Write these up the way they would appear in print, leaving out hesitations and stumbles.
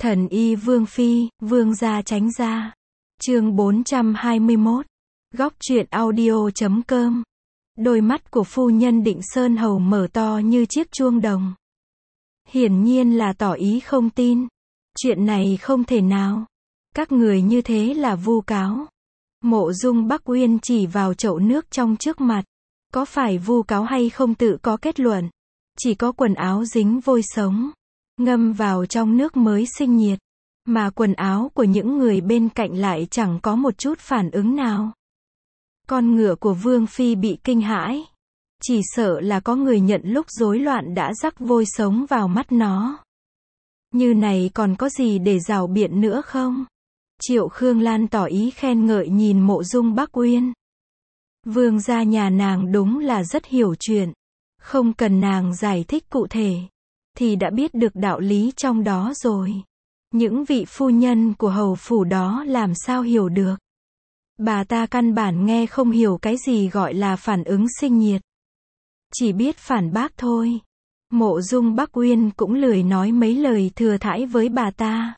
Thần y Vương Phi, Vương gia tránh ra. Chương 421. Góc truyện audio.com. Đôi mắt của phu nhân Định Sơn Hầu mở to như chiếc chuông đồng. Hiển nhiên là tỏ ý không tin. Chuyện này không thể nào. Các người như thế là vu cáo. Mộ Dung Bắc Uyên chỉ vào chậu nước trong trước mặt. Có phải vu cáo hay không tự có kết luận. Chỉ có quần áo dính vôi sống, ngâm vào trong nước mới sinh nhiệt. Mà quần áo của những người bên cạnh lại chẳng có một chút phản ứng nào. Con ngựa của Vương Phi bị kinh hãi. Chỉ sợ là có người nhận lúc rối loạn đã rắc vôi sống vào mắt nó. Như này còn có gì để rảo biện nữa không? Triệu Khương Lan tỏ ý khen ngợi nhìn Mộ Dung Bắc Uyên. Vương gia nhà nàng đúng là rất hiểu chuyện. Không cần nàng giải thích cụ thể, thì đã biết được đạo lý trong đó rồi. Những vị phu nhân của hầu phủ đó làm sao hiểu được. Bà ta căn bản nghe không hiểu cái gì gọi là phản ứng sinh nhiệt. Chỉ biết phản bác thôi. Mộ Dung Bắc Uyên cũng lười nói mấy lời thừa thãi với bà ta.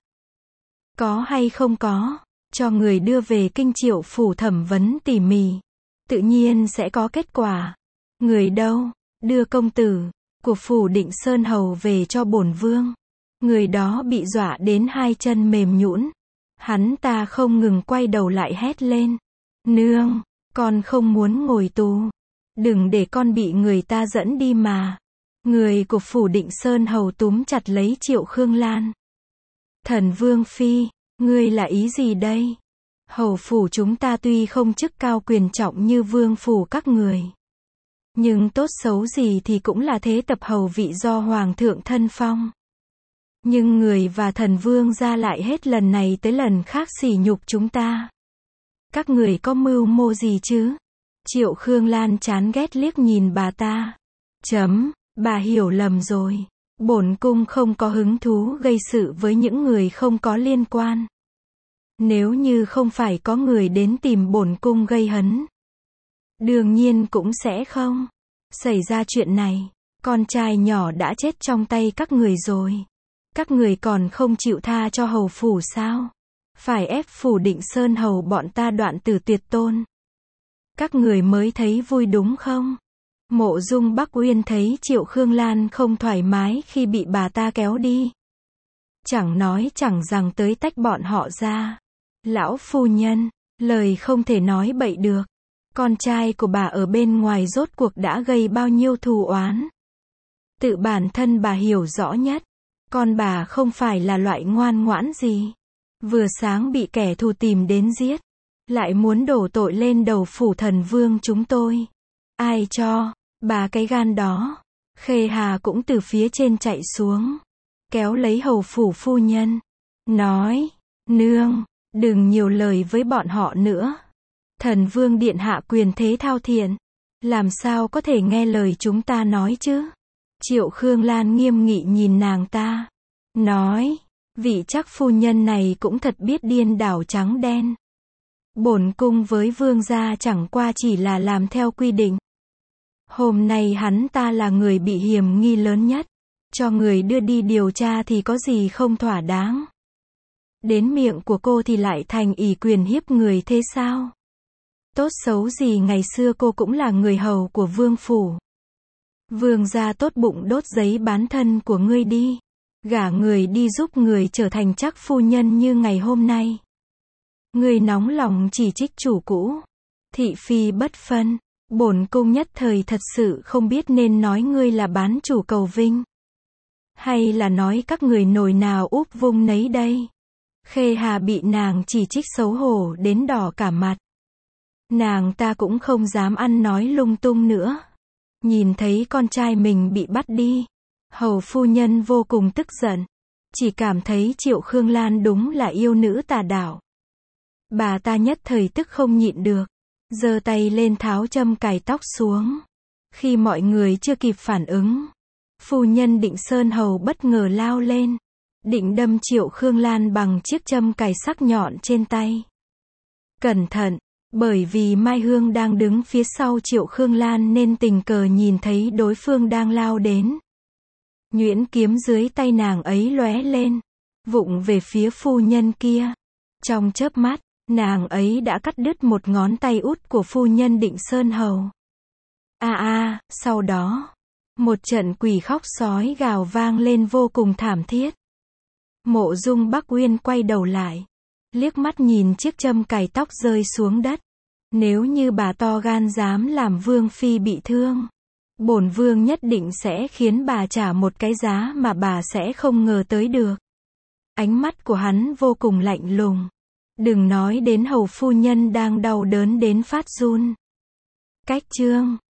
Có hay không có, cho người đưa về kinh Triệu phủ thẩm vấn tỉ mỉ. Tự nhiên sẽ có kết quả. Người đâu? Đưa công tử của phủ Định Sơn Hầu về cho bổn vương. Người đó bị dọa đến hai chân mềm nhũn. Hắn ta không ngừng quay đầu lại hét lên. Nương, con không muốn ngồi tù. Đừng để con bị người ta dẫn đi mà. Người của phủ Định Sơn Hầu túm chặt lấy Triệu Khương Lan. Thần Vương Phi, ngươi là ý gì đây? Hầu phủ chúng ta tuy không chức cao quyền trọng như vương phủ các người. Nhưng tốt xấu gì thì cũng là thế tập hầu vị do hoàng thượng thân phong. Nhưng người và thần vương gia lại hết lần này tới lần khác sỉ nhục chúng ta. Các người có mưu mô gì chứ? Triệu Khương Lan chán ghét liếc nhìn bà ta. Bà hiểu lầm rồi. Bổn cung không có hứng thú gây sự với những người không có liên quan. Nếu như không phải có người đến tìm bổn cung gây hấn, đương nhiên cũng sẽ không xảy ra chuyện này. Con trai nhỏ đã chết trong tay các người rồi. Các người còn không chịu tha cho hầu phủ sao? Phải ép phủ Định Sơn Hầu bọn ta đoạn tử tuyệt tôn. Các người mới thấy vui đúng không? Mộ Dung Bắc Uyên thấy Triệu Khương Lan không thoải mái khi bị bà ta kéo đi. Chẳng nói chẳng rằng tới tách bọn họ ra. Lão phu nhân, lời không thể nói bậy được. Con trai của bà ở bên ngoài rốt cuộc đã gây bao nhiêu thù oán. Tự bản thân bà hiểu rõ nhất. Con bà không phải là loại ngoan ngoãn gì. Vừa sáng bị kẻ thù tìm đến giết. Lại muốn đổ tội lên đầu phủ thần vương chúng tôi. Ai cho bà cái gan đó? Khê Hà cũng từ phía trên chạy xuống. Kéo lấy hầu phủ phu nhân. Nói, nương, đừng nhiều lời với bọn họ nữa. Thần vương điện hạ quyền thế thao thiện. Làm sao có thể nghe lời chúng ta nói chứ? Triệu Khương Lan nghiêm nghị nhìn nàng ta. Nói, vị chắc phu nhân này cũng thật biết điên đảo trắng đen. Bổn cung với vương gia chẳng qua chỉ là làm theo quy định. Hôm nay hắn ta là người bị hiểm nghi lớn nhất. Cho người đưa đi điều tra thì có gì không thỏa đáng. Đến miệng của cô thì lại thành ỷ quyền hiếp người thế sao? Tốt xấu gì ngày xưa cô cũng là người hầu của vương phủ. Vương gia tốt bụng đốt giấy bán thân của ngươi đi. Gả người đi giúp người trở thành chắc phu nhân như ngày hôm nay. Ngươi nóng lòng chỉ trích chủ cũ. Thị phi bất phân. Bổn cung nhất thời thật sự không biết nên nói ngươi là bán chủ cầu vinh. Hay là nói các người nồi nào úp vung nấy đây. Khê Hà bị nàng chỉ trích xấu hổ đến đỏ cả mặt. Nàng ta cũng không dám ăn nói lung tung nữa. Nhìn thấy con trai mình bị bắt đi. Hầu phu nhân vô cùng tức giận. Chỉ cảm thấy Triệu Khương Lan đúng là yêu nữ tà đạo. Bà ta nhất thời tức không nhịn được. Giơ tay lên tháo châm cài tóc xuống. Khi mọi người chưa kịp phản ứng, phu nhân Định Sơn Hầu bất ngờ lao lên. Định đâm Triệu Khương Lan bằng chiếc châm cài sắc nhọn trên tay. Cẩn thận, bởi vì Mai Hương đang đứng phía sau Triệu Khương Lan nên tình cờ nhìn thấy đối phương đang lao đến. Nhuyễn kiếm dưới tay nàng ấy lóe lên. vụng về phía phu nhân kia. Trong chớp mắt, nàng ấy đã cắt đứt một ngón tay út của phu nhân Định Sơn Hầu. Sau đó, một trận quỷ khóc sói gào vang lên vô cùng thảm thiết. Mộ Dung Bắc Uyên quay đầu lại, liếc mắt nhìn chiếc châm cài tóc rơi xuống đất. Nếu như bà to gan dám làm vương phi bị thương, bổn vương nhất định sẽ khiến bà trả một cái giá mà bà sẽ không ngờ tới được. Ánh mắt của hắn vô cùng lạnh lùng. Đừng nói đến hầu phu nhân đang đau đớn đến phát run. Cách chương